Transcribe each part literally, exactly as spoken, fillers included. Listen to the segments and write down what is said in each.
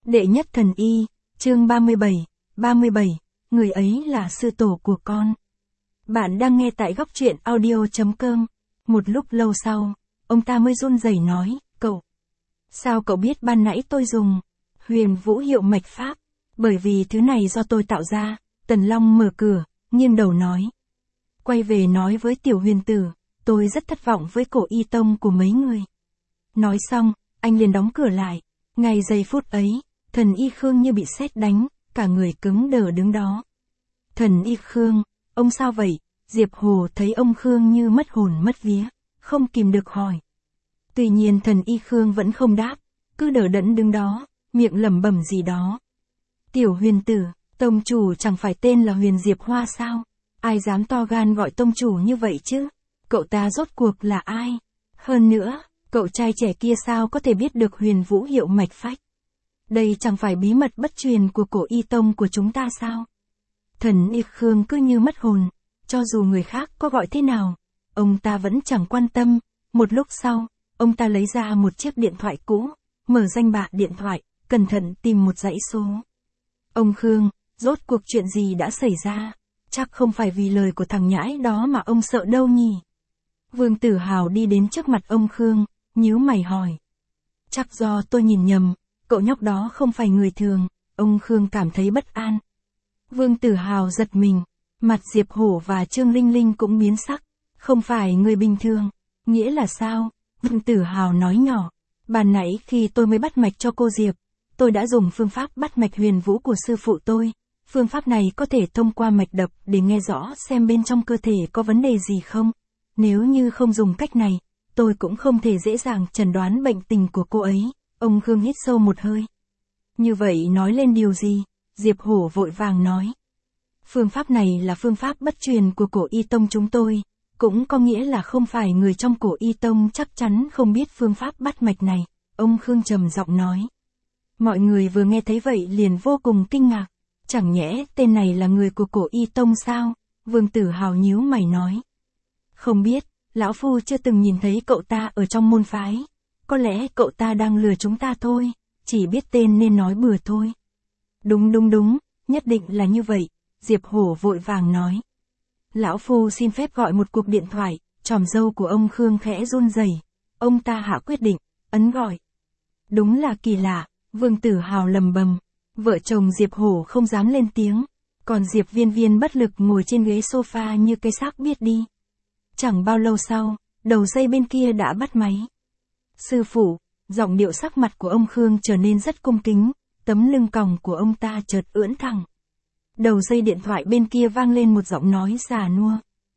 Đệ nhất thần y, chương ba mươi bảy, ba mươi bảy, người ấy là sư tổ của con. Bạn đang nghe tại góc truyện audio.com. Một lúc lâu sau, ông ta mới run rẩy nói, cậu. Sao cậu biết ban nãy tôi dùng huyền vũ hiệu mạch pháp? Bởi vì thứ này do tôi tạo ra. Tần Long mở cửa, nghiêng đầu nói. Quay về nói với tiểu huyền tử, tôi rất thất vọng với cổ y tông của mấy người. Nói xong, anh liền đóng cửa lại. Ngay giây phút ấy, thần y Khương như bị sét đánh, cả người cứng đờ đứng đó. Thần y Khương, ông sao vậy? Diệp Hồ thấy ông Khương như mất hồn mất vía, không kìm được hỏi. Tuy nhiên thần y Khương vẫn không đáp, cứ đờ đẫn đứng đó, miệng lẩm bẩm gì đó. Tiểu huyền tử, tông chủ chẳng phải tên là Huyền Diệp Hoa sao? Ai dám to gan gọi tông chủ như vậy chứ? Cậu ta rốt cuộc là ai? Hơn nữa, cậu trai trẻ kia sao có thể biết được huyền vũ hiệu mạch phách? Đây chẳng phải bí mật bất truyền của cổ y tông của chúng ta sao? Thần y Khương cứ như mất hồn, cho dù người khác có gọi thế nào, ông ta vẫn chẳng quan tâm. Một lúc sau, ông ta lấy ra một chiếc điện thoại cũ, mở danh bạ điện thoại, cẩn thận tìm một dãy số. Ông Khương, rốt cuộc chuyện gì đã xảy ra? Chắc không phải vì lời của thằng nhãi đó mà ông sợ đâu nhỉ? Vương Tử Hào đi đến trước mặt ông Khương, nhíu mày hỏi. Chắc do tôi nhìn nhầm, cậu nhóc đó không phải người thường, ông Khương cảm thấy bất an. Vương Tử Hào giật mình, mặt Diệp Hổ và Trương Linh Linh cũng biến sắc, không phải người bình thường, nghĩa là sao? Vương Tử Hào nói nhỏ, ban nãy khi tôi mới bắt mạch cho cô Diệp, tôi đã dùng phương pháp bắt mạch huyền vũ của sư phụ tôi. Phương pháp này có thể thông qua mạch đập để nghe rõ xem bên trong cơ thể có vấn đề gì không. Nếu như không dùng cách này, tôi cũng không thể dễ dàng chẩn đoán bệnh tình của cô ấy. Ông Khương hít sâu một hơi. Như vậy nói lên điều gì? Diệp Hổ vội vàng nói. Phương pháp này là phương pháp bất truyền của cổ y tông chúng tôi, cũng có nghĩa là không phải người trong cổ y tông chắc chắn không biết phương pháp bắt mạch này. Ông Khương trầm giọng nói. Mọi người vừa nghe thấy vậy liền vô cùng kinh ngạc. Chẳng nhẽ tên này là người của cổ y tông sao? Vương Tử Hào nhíu mày nói. Không biết, lão phu chưa từng nhìn thấy cậu ta ở trong môn phái. Có lẽ cậu ta đang lừa chúng ta thôi, chỉ biết tên nên nói bừa thôi. Đúng đúng đúng, nhất định là như vậy, Diệp Hổ vội vàng nói. Lão phu xin phép gọi một cuộc điện thoại, tròm râu của ông Khương khẽ run rẩy. Ông ta hạ quyết định, ấn gọi. Đúng là kỳ lạ, Vương Tử Hào lầm bầm. Vợ chồng Diệp Hổ không dám lên tiếng, còn Diệp Viên Viên bất lực ngồi trên ghế sofa như cái xác biết đi. Chẳng bao lâu sau, đầu dây bên kia đã bắt máy. Sư phụ, giọng điệu sắc mặt của ông Khương trở nên rất cung kính, tấm lưng còng của ông ta chợt ưỡn thẳng. Đầu dây điện thoại bên kia vang lên một giọng nói già nua.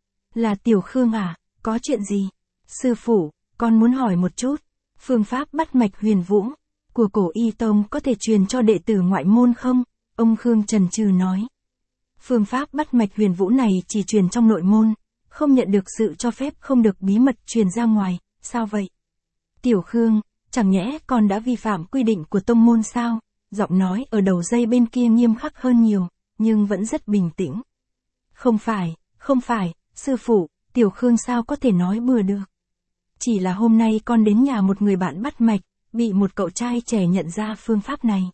Là Tiểu Khương à, có chuyện gì? Sư phụ, con muốn hỏi một chút, phương pháp bắt mạch huyền vũ của cổ y tông có thể truyền cho đệ tử ngoại môn không? Ông Khương chần chừ nói. Phương pháp bắt mạch huyền vũ này chỉ truyền trong nội môn, không nhận được sự cho phép, không được bí mật truyền ra ngoài. Sao vậy? Tiểu Khương, chẳng nhẽ con đã vi phạm quy định của tông môn sao? Giọng nói ở đầu dây bên kia nghiêm khắc hơn nhiều, nhưng vẫn rất bình tĩnh. Không phải, không phải, sư phụ, Tiểu Khương sao có thể nói bừa được? Chỉ là hôm nay con đến nhà một người bạn bắt mạch, bị một cậu trai trẻ nhận ra phương pháp này.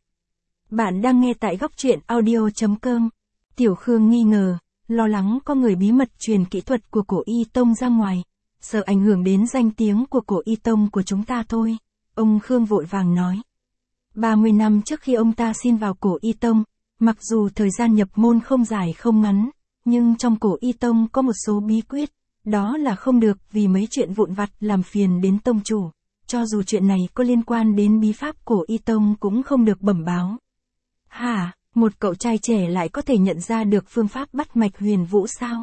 Bạn đang nghe tại góc truyện audio.com. Tiểu Khương nghi ngờ, lo lắng có người bí mật truyền kỹ thuật của cổ y tông ra ngoài, sợ ảnh hưởng đến danh tiếng của cổ y tông của chúng ta thôi. Ông Khương vội vàng nói. ba mươi năm trước khi ông ta xin vào cổ y tông, mặc dù thời gian nhập môn không dài không ngắn, nhưng trong cổ y tông có một số bí quyết, đó là không được vì mấy chuyện vụn vặt làm phiền đến tông chủ. Cho dù chuyện này có liên quan đến bí pháp cổ y tông cũng không được bẩm báo. Hả, một cậu trai trẻ lại có thể nhận ra được phương pháp bắt mạch huyền vũ sao?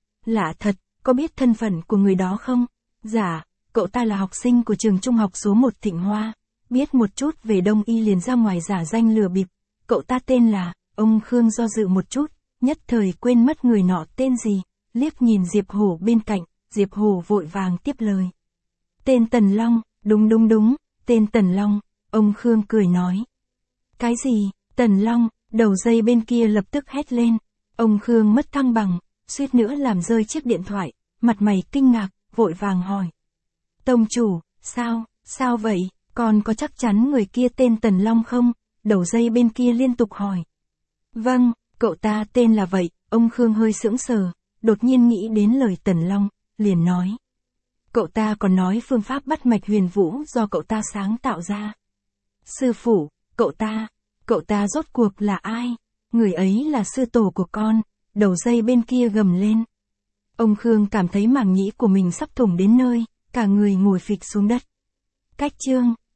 Lạ thật, có biết thân phận của người đó không? Dạ, cậu ta là học sinh của trường trung học số một Thịnh Hoa, biết một chút về đông y liền ra ngoài giả danh lừa bịp. Cậu ta tên là, ông Khương do dự một chút, nhất thời quên mất người nọ tên gì, liếc nhìn Diệp Hổ bên cạnh, Diệp Hổ vội vàng tiếp lời. Tên Tần Long. Đúng đúng đúng, tên Tần Long, ông Khương cười nói. Cái gì, Tần Long, đầu dây bên kia lập tức hét lên. Ông Khương mất thăng bằng, suýt nữa làm rơi chiếc điện thoại, mặt mày kinh ngạc, vội vàng hỏi. Tông chủ, sao, sao vậy, con có chắc chắn người kia tên Tần Long không? đầu dây bên kia liên tục hỏi. Vâng, cậu ta tên là vậy, ông Khương hơi sững sờ, đột nhiên nghĩ đến lời Tần Long, liền nói. Cậu ta còn nói phương pháp bắt mạch huyền vũ do cậu ta sáng tạo ra. Sư phụ, cậu ta, cậu ta rốt cuộc là ai? Người ấy là sư tổ của con, đầu dây bên kia gầm lên. Ông Khương cảm thấy màng nhĩ của mình sắp thủng đến nơi, cả người ngồi phịch xuống đất. Cách chương